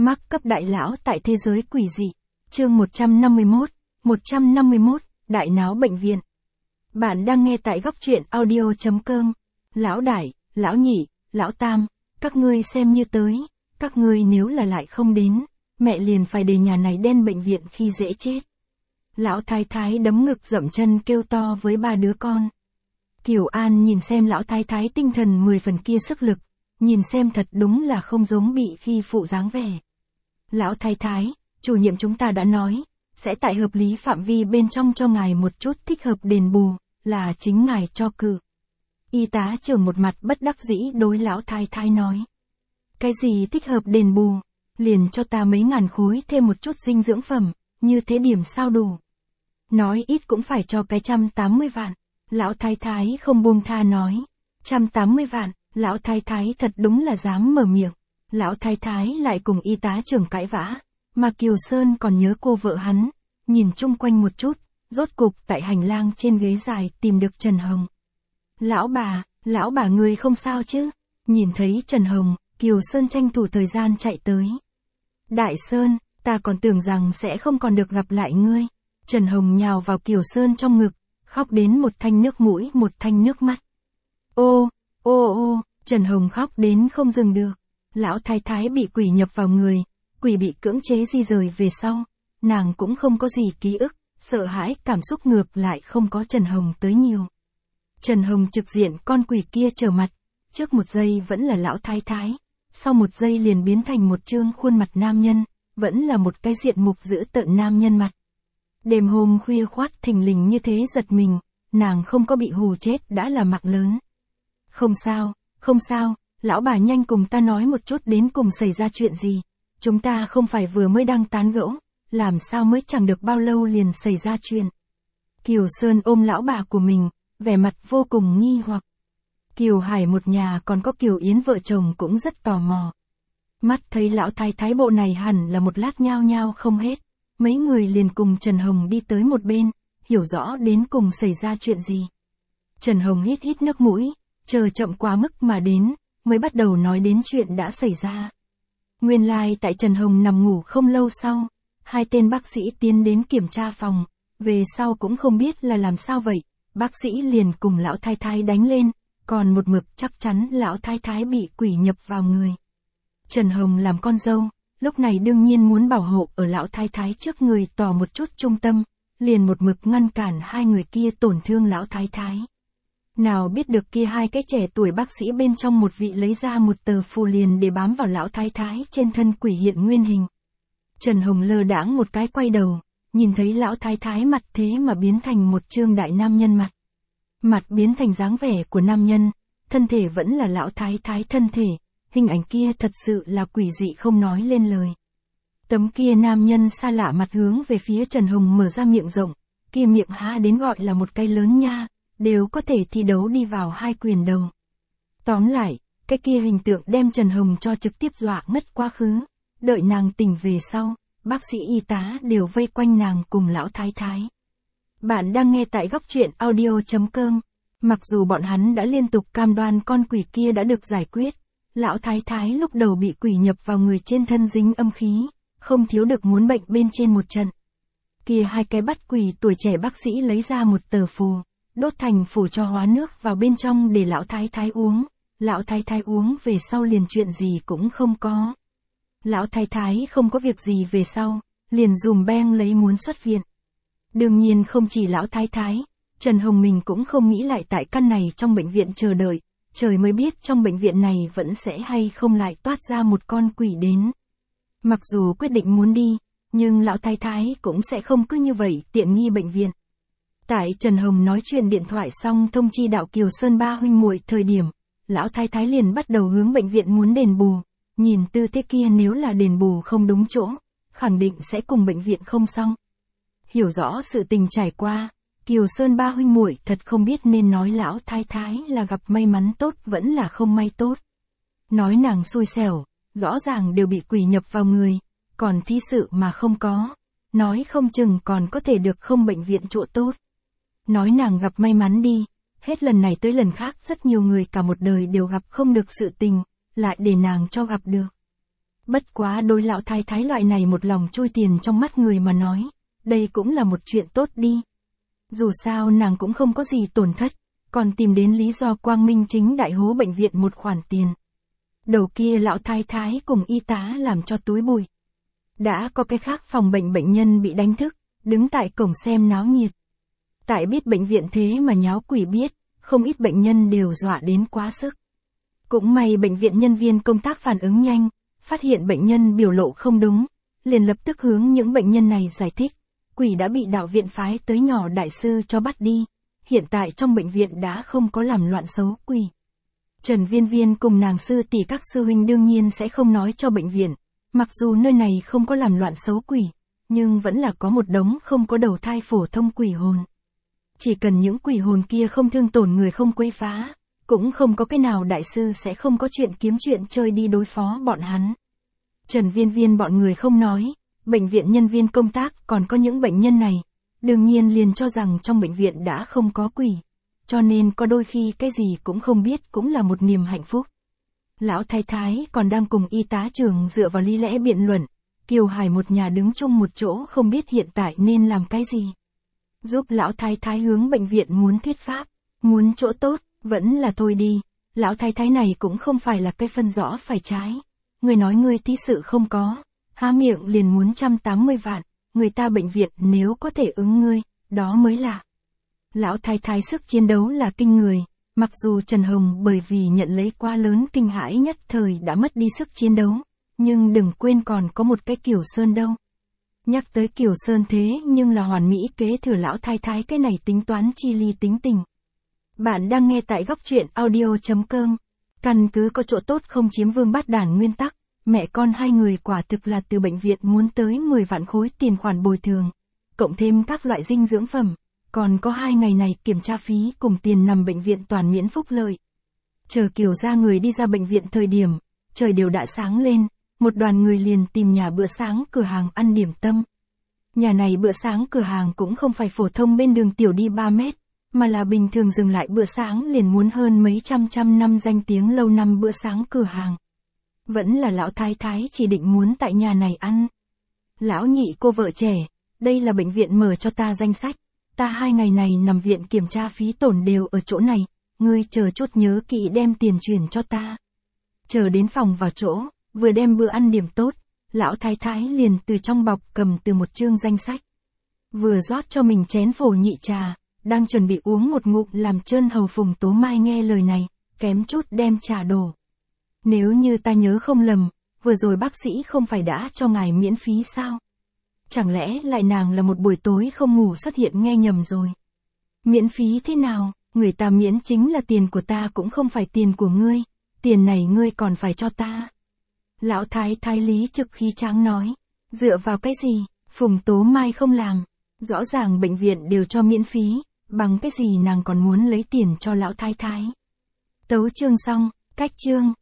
Mác cấp đại lão tại thế giới quỷ dị. Chương 151, Đại náo bệnh viện. Bạn đang nghe tại góc truyện audio.com. Lão đại, lão nhị, lão tam, các ngươi xem như tới, các ngươi nếu là lại không đến, mẹ liền phải để nhà này đen bệnh viện khi dễ chết. Lão thái thái đấm ngực dậm chân kêu to với ba đứa con. Kiều An nhìn xem lão thái thái tinh thần 10 phần kia sức lực, nhìn xem thật đúng là không giống bị khi phụ dáng vẻ. Lão thái thái, chủ nhiệm chúng ta đã nói, sẽ tại hợp lý phạm vi bên trong cho ngài một chút thích hợp đền bù, là chính ngài cho cử. Y tá trưởng một mặt bất đắc dĩ đối lão thái thái nói. Cái gì thích hợp đền bù, liền cho ta mấy ngàn khối thêm một chút dinh dưỡng phẩm, như thế điểm sao đủ. Nói ít cũng phải cho cái 180 vạn. Lão thái thái không buông tha nói. 180 vạn, lão thái thái thật đúng là dám mở miệng. Lão thái thái lại cùng y tá trưởng cãi vã, mà Kiều Sơn còn nhớ cô vợ hắn, nhìn chung quanh một chút, rốt cục tại hành lang trên ghế dài tìm được Trần Hồng. Lão bà người không sao chứ? Nhìn thấy Trần Hồng, Kiều Sơn tranh thủ thời gian chạy tới. Đại Sơn, ta còn tưởng rằng sẽ không còn được gặp lại ngươi. Trần Hồng nhào vào Kiều Sơn trong ngực, khóc đến một thanh nước mũi một thanh nước mắt. Ô, Trần Hồng khóc đến không dừng được. Lão thái thái bị quỷ nhập vào người, quỷ bị cưỡng chế di rời về sau, nàng cũng không có gì ký ức, sợ hãi cảm xúc ngược lại không có Trần Hồng tới nhiều. Trần Hồng trực diện con quỷ kia trở mặt, trước một giây vẫn là lão thái thái, sau một giây liền biến thành một trương khuôn mặt nam nhân, vẫn là một cái diện mục dữ tợn nam nhân mặt. Đêm hôm khuya khoát thình lình như thế giật mình, nàng không có bị hù chết đã là mạng lớn. Không sao, lão bà nhanh cùng ta nói một chút đến cùng xảy ra chuyện gì. Chúng ta không phải vừa mới đang tán gẫu, làm sao mới chẳng được bao lâu liền xảy ra chuyện. Kiều Sơn ôm lão bà của mình, vẻ mặt vô cùng nghi hoặc. Kiều Hải một nhà còn có Kiều Yến vợ chồng cũng rất tò mò. Mắt thấy lão thái thái bộ này hẳn là một lát nhao nhao không hết. Mấy người liền cùng Trần Hồng đi tới một bên, hiểu rõ đến cùng xảy ra chuyện gì. Trần Hồng hít nước mũi, chờ chậm quá mức mà đến, mới bắt đầu nói đến chuyện đã xảy ra. Nguyên lai tại Trần Hồng nằm ngủ không lâu sau, hai tên bác sĩ tiến đến kiểm tra phòng, về sau cũng không biết là làm sao vậy, bác sĩ liền cùng lão thái thái đánh lên, còn một mực chắc chắn lão thái thái bị quỷ nhập vào người. Trần Hồng làm con dâu, lúc này đương nhiên muốn bảo hộ ở lão thái thái trước người tỏ một chút trung tâm, liền một mực ngăn cản hai người kia tổn thương lão thái thái. Nào biết được kia hai cái trẻ tuổi bác sĩ bên trong một vị lấy ra một tờ phù liền để bám vào lão thái thái trên thân quỷ hiện nguyên hình. Trần Hồng lơ đãng một cái quay đầu, nhìn thấy lão thái thái mặt thế mà biến thành một trương đại nam nhân mặt. Mặt biến thành dáng vẻ của nam nhân, thân thể vẫn là lão thái thái thân thể, hình ảnh kia thật sự là quỷ dị không nói lên lời. Tấm kia nam nhân xa lạ mặt hướng về phía Trần Hồng mở ra miệng rộng, kia miệng há đến gọi là một cái lớn nha, đều có thể thi đấu đi vào hai quyền đầu. Tóm lại, cái kia hình tượng đem Trần Hồng cho trực tiếp dọa ngất quá khứ, đợi nàng tỉnh về sau, bác sĩ y tá đều vây quanh nàng cùng lão thái thái. Bạn đang nghe tại góc truyện audio.com, mặc dù bọn hắn đã liên tục cam đoan con quỷ kia đã được giải quyết, lão thái thái lúc đầu bị quỷ nhập vào người trên thân dính âm khí, không thiếu được muốn bệnh bên trên một trận. Kia hai cái bắt quỷ tuổi trẻ bác sĩ lấy ra một tờ phù, đốt thành phù cho hóa nước vào bên trong để lão thái thái uống. Lão thái thái uống về sau liền chuyện gì cũng không có. Lão thái thái không có việc gì về sau, liền dùm beng lấy muốn xuất viện. Đương nhiên không chỉ lão thái thái, Trần Hồng mình cũng không nghĩ lại tại căn này trong bệnh viện chờ đợi, trời mới biết trong bệnh viện này vẫn sẽ hay không lại toát ra một con quỷ đến. Mặc dù quyết định muốn đi, nhưng lão thái thái cũng sẽ không cứ như vậy tiện nghi bệnh viện. Tại Trần Hồng nói chuyện điện thoại xong thông chi đạo Kiều Sơn ba huynh muội thời điểm, lão thái thái liền bắt đầu hướng bệnh viện muốn đền bù, nhìn tư thế kia nếu là đền bù không đúng chỗ, khẳng định sẽ cùng bệnh viện không xong. Hiểu rõ sự tình trải qua, Kiều Sơn ba huynh muội thật không biết nên nói lão thái thái là gặp may mắn tốt vẫn là không may tốt. Nói nàng xui xẻo, rõ ràng đều bị quỷ nhập vào người, còn thí sự mà không có, nói không chừng còn có thể được không bệnh viện chỗ tốt. Nói nàng gặp may mắn đi, hết lần này tới lần khác rất nhiều người cả một đời đều gặp không được sự tình, lại để nàng cho gặp được. Bất quá đối lão thái thái loại này một lòng chui tiền trong mắt người mà nói, đây cũng là một chuyện tốt đi. Dù sao nàng cũng không có gì tổn thất, còn tìm đến lý do quang minh chính đại hố bệnh viện một khoản tiền. Đầu kia lão thái thái cùng y tá làm cho túi bụi. Đã có cái khác phòng bệnh nhân bị đánh thức, đứng tại cổng xem náo nhiệt. Tại biết bệnh viện thế mà nháo quỷ biết, không ít bệnh nhân đều dọa đến quá sức. Cũng may bệnh viện nhân viên công tác phản ứng nhanh, phát hiện bệnh nhân biểu lộ không đúng, liền lập tức hướng những bệnh nhân này giải thích, quỷ đã bị đạo viện phái tới nhỏ đại sư cho bắt đi, hiện tại trong bệnh viện đã không có làm loạn xấu quỷ. Trần Viên Viên cùng nàng sư tỷ các sư huynh đương nhiên sẽ không nói cho bệnh viện, mặc dù nơi này không có làm loạn xấu quỷ, nhưng vẫn là có một đống không có đầu thai phổ thông quỷ hồn. Chỉ cần những quỷ hồn kia không thương tổn người không quấy phá, cũng không có cái nào đại sư sẽ không có chuyện kiếm chuyện chơi đi đối phó bọn hắn. Trần Viên Viên bọn người không nói, bệnh viện nhân viên công tác còn có những bệnh nhân này, đương nhiên liền cho rằng trong bệnh viện đã không có quỷ, cho nên có đôi khi cái gì cũng không biết cũng là một niềm hạnh phúc. Lão thái thái còn đang cùng y tá trưởng dựa vào lý lẽ biện luận, Kiều Hải một nhà đứng chung một chỗ không biết hiện tại nên làm cái gì. Giúp lão thái thái hướng bệnh viện muốn thuyết pháp, muốn chỗ tốt, vẫn là thôi đi, lão thái thái này cũng không phải là cái phân rõ phải trái. Người nói ngươi tí sự không có, há miệng liền muốn 180 vạn, người ta bệnh viện nếu có thể ứng ngươi, đó mới là. Lão thái thái sức chiến đấu là kinh người, mặc dù Trần Hồng bởi vì nhận lấy quá lớn kinh hãi nhất thời đã mất đi sức chiến đấu, nhưng đừng quên còn có một cái Kiều Sơn đâu. Nhắc tới Kiều Sơn thế nhưng là hoàn mỹ kế thừa lão thái thái cái này tính toán chi ly tính tình. Bạn đang nghe tại góc truyện audio.com. Căn cứ có chỗ tốt không chiếm vương bát đàn nguyên tắc, mẹ con hai người quả thực là từ bệnh viện muốn tới 10 vạn khối tiền khoản bồi thường, cộng thêm các loại dinh dưỡng phẩm, còn có 2 ngày này kiểm tra phí cùng tiền nằm bệnh viện toàn miễn phúc lợi. Chờ Kiều ra người đi ra bệnh viện thời điểm, trời đều đã sáng lên, một đoàn người liền tìm nhà bữa sáng cửa hàng ăn điểm tâm. Nhà này bữa sáng cửa hàng cũng không phải phổ thông bên đường tiểu đi 3 mét, mà là bình thường dừng lại bữa sáng liền muốn hơn mấy trăm năm danh tiếng lâu năm bữa sáng cửa hàng. Vẫn là lão thái thái chỉ định muốn tại nhà này ăn. Lão nhị cô vợ trẻ, đây là bệnh viện mở cho ta danh sách, ta 2 ngày này nằm viện kiểm tra phí tổn đều ở chỗ này, ngươi chờ chút nhớ kỹ đem tiền chuyển cho ta. Chờ đến phòng vào chỗ, vừa đem bữa ăn điểm tốt, lão thái thái liền từ trong bọc cầm từ một chương danh sách. Vừa rót cho mình chén phổ nhị trà, đang chuẩn bị uống một ngụm làm trơn hầu Phùng Tố Mai nghe lời này, kém chút đem trà đổ. Nếu như ta nhớ không lầm, vừa rồi bác sĩ không phải đã cho ngài miễn phí sao? Chẳng lẽ lại nàng là một buổi tối không ngủ xuất hiện nghe nhầm rồi? Miễn phí thế nào, người ta miễn chính là tiền của ta cũng không phải tiền của ngươi, tiền này ngươi còn phải cho ta. Lão thái thái lý trực khí tráng nói, dựa vào cái gì, Phùng Tố Mai không làm, rõ ràng bệnh viện đều cho miễn phí, bằng cái gì nàng còn muốn lấy tiền cho lão thái thái. Tấu chương xong, cách chương.